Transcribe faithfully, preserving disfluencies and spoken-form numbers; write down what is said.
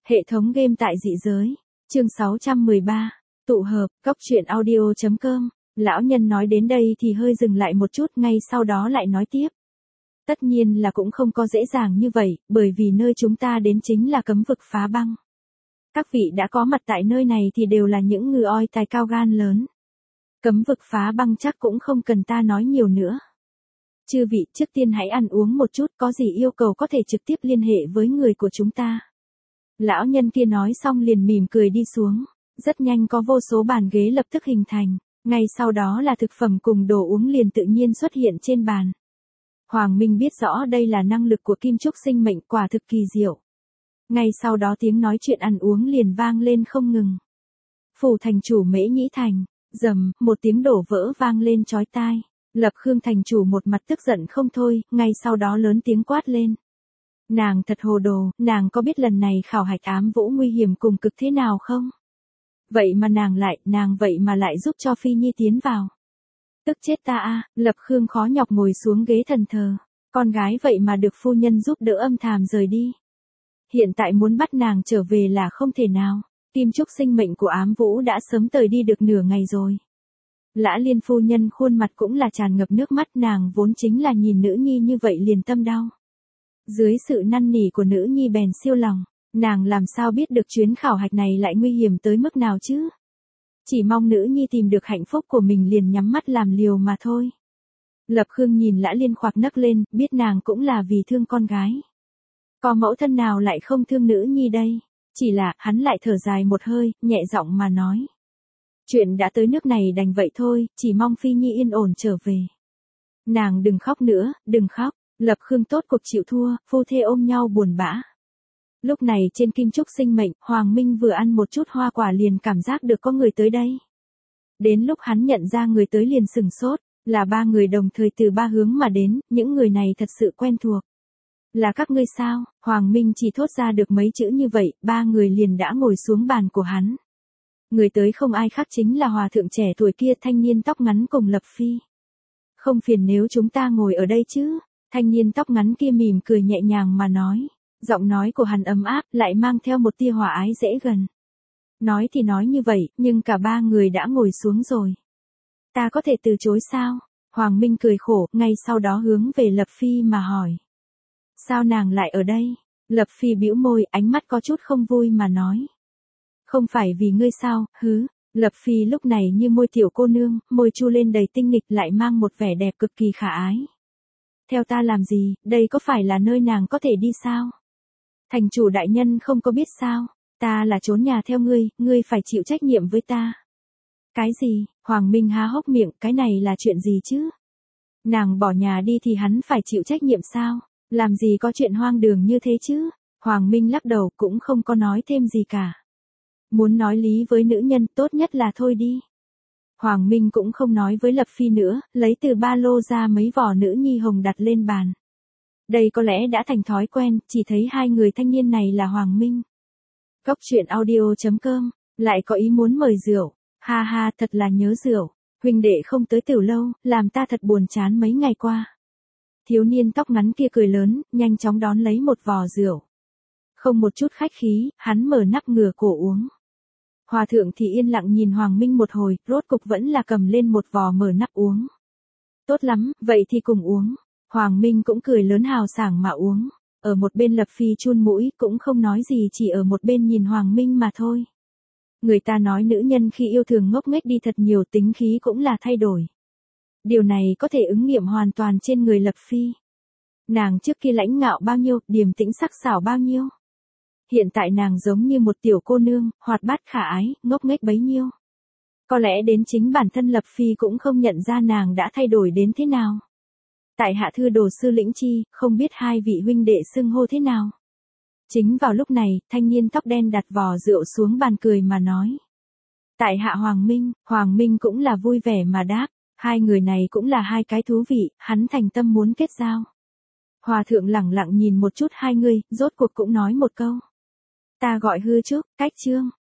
Hệ thống game tại dị giới. Chương sáu trăm mười ba. Tụ hợp, cóc truyện audio chấm com. Lão nhân nói đến đây thì hơi dừng lại một chút, ngay sau đó lại nói tiếp. Tất nhiên là cũng không có dễ dàng như vậy, bởi vì nơi chúng ta đến chính là cấm vực phá băng. Các vị đã có mặt tại nơi này thì đều là những người oi tài cao gan lớn. Cấm vực phá băng chắc cũng không cần ta nói nhiều nữa. Chư vị, trước tiên hãy ăn uống một chút, có gì yêu cầu có thể trực tiếp liên hệ với người của chúng ta. Lão nhân kia nói xong liền mỉm cười đi xuống. Rất nhanh có vô số bàn ghế lập tức hình thành. Ngay sau đó là thực phẩm cùng đồ uống liền tự nhiên xuất hiện trên bàn. Hoàng Minh biết rõ đây là năng lực của kim trúc sinh mệnh, quả thực kỳ diệu. Ngay sau đó tiếng nói chuyện ăn uống liền vang lên không ngừng. Phủ thành chủ Mễ Nhĩ Thành, rầm, một tiếng đổ vỡ vang lên chói tai. Lập Khương thành chủ một mặt tức giận không thôi, ngay sau đó lớn tiếng quát lên. Nàng thật hồ đồ, nàng có biết lần này khảo hạch ám vũ nguy hiểm cùng cực thế nào không? Vậy mà nàng lại, nàng vậy mà lại giúp cho Phi Nhi tiến vào. Tức chết ta a, Lập Khương khó nhọc ngồi xuống ghế thần thờ. Con gái vậy mà được phu nhân giúp đỡ âm thầm rời đi. Hiện tại muốn bắt nàng trở về là không thể nào. Kim trúc sinh mệnh của ám vũ đã sớm tời đi được nửa ngày rồi. Lã Liên phu nhân khuôn mặt cũng là tràn ngập nước mắt, nàng vốn chính là nhìn nữ nhi như vậy liền tâm đau. Dưới sự năn nỉ của nữ nhi bèn siêu lòng, nàng làm sao biết được chuyến khảo hạch này lại nguy hiểm tới mức nào chứ? Chỉ mong nữ nhi tìm được hạnh phúc của mình liền nhắm mắt làm liều mà thôi. Lập Khương nhìn Lã Liên khoạc nấc lên, biết nàng cũng là vì thương con gái. Có mẫu thân nào lại không thương nữ nhi đây? Chỉ là, hắn lại thở dài một hơi, nhẹ giọng mà nói. Chuyện đã tới nước này đành vậy thôi, chỉ mong Phi Nhi yên ổn trở về. Nàng đừng khóc nữa, đừng khóc. Lập Khương tốt cuộc chịu thua, phu thê ôm nhau buồn bã. Lúc này trên kim trúc sinh mệnh, Hoàng Minh vừa ăn một chút hoa quả liền cảm giác được có người tới đây. Đến lúc hắn nhận ra người tới liền sừng sốt, là ba người đồng thời từ ba hướng mà đến, những người này thật sự quen thuộc. Là các ngươi sao? Hoàng Minh chỉ thốt ra được mấy chữ như vậy, ba người liền đã ngồi xuống bàn của hắn. Người tới không ai khác chính là hòa thượng trẻ tuổi kia, thanh niên tóc ngắn cùng Lập Phi. Không phiền nếu chúng ta ngồi ở đây chứ? Thanh niên tóc ngắn kia mỉm cười nhẹ nhàng mà nói. Giọng nói của hắn ấm áp, lại mang theo một tia hòa ái dễ gần. Nói thì nói như vậy, nhưng cả ba người đã ngồi xuống rồi. Ta có thể từ chối sao? Hoàng Minh cười khổ, ngay sau đó hướng về Lập Phi mà hỏi. Sao nàng lại ở đây? Lập Phi bĩu môi, ánh mắt có chút không vui mà nói. Không phải vì ngươi sao, hứ. Lập Phi lúc này như môi tiểu cô nương, môi chu lên đầy tinh nghịch lại mang một vẻ đẹp cực kỳ khả ái. Theo ta làm gì, đây có phải là nơi nàng có thể đi sao? Thành chủ đại nhân không có biết sao? Ta là trốn nhà theo ngươi, ngươi phải chịu trách nhiệm với ta. Cái gì? Hoàng Minh há hốc miệng, cái này là chuyện gì chứ? Nàng bỏ nhà đi thì hắn phải chịu trách nhiệm sao? Làm gì có chuyện hoang đường như thế chứ? Hoàng Minh lắc đầu cũng không có nói thêm gì cả. Muốn nói lý với nữ nhân tốt nhất là thôi đi. Hoàng Minh cũng không nói với Lập Phi nữa, lấy từ ba lô ra mấy vỏ nữ nhi hồng đặt lên bàn. Đây có lẽ đã thành thói quen, chỉ thấy hai người thanh niên này là Hoàng Minh. Cóc truyện audio chấm com, lại có ý muốn mời rượu, ha ha thật là nhớ rượu, huynh đệ không tới tiểu lâu, làm ta thật buồn chán mấy ngày qua. Thiếu niên tóc ngắn kia cười lớn, nhanh chóng đón lấy một vò rượu. Không một chút khách khí, hắn mở nắp ngửa cổ uống. Hòa thượng thì yên lặng nhìn Hoàng Minh một hồi, rốt cục vẫn là cầm lên một vò mở nắp uống. Tốt lắm, vậy thì cùng uống. Hoàng Minh cũng cười lớn hào sảng mà uống. Ở một bên Lập Phi chun mũi, cũng không nói gì, chỉ ở một bên nhìn Hoàng Minh mà thôi. Người ta nói nữ nhân khi yêu thường ngốc nghếch đi thật nhiều, tính khí cũng là thay đổi. Điều này có thể ứng nghiệm hoàn toàn trên người Lập Phi. Nàng trước kia lãnh ngạo bao nhiêu, điềm tĩnh sắc sảo bao nhiêu. Hiện tại nàng giống như một tiểu cô nương, hoạt bát khả ái, ngốc nghếch bấy nhiêu. Có lẽ đến chính bản thân Lập Phi cũng không nhận ra nàng đã thay đổi đến thế nào. Tại hạ thưa đồ sư Lĩnh Chi, không biết hai vị huynh đệ xưng hô thế nào. Chính vào lúc này, thanh niên tóc đen đặt vò rượu xuống bàn cười mà nói. Tại hạ Hoàng Minh, Hoàng Minh cũng là vui vẻ mà đáp, hai người này cũng là hai cái thú vị, hắn thành tâm muốn kết giao. Hòa thượng lẳng lặng nhìn một chút hai người, rốt cuộc cũng nói một câu. Ta gọi hư trước, cách trương,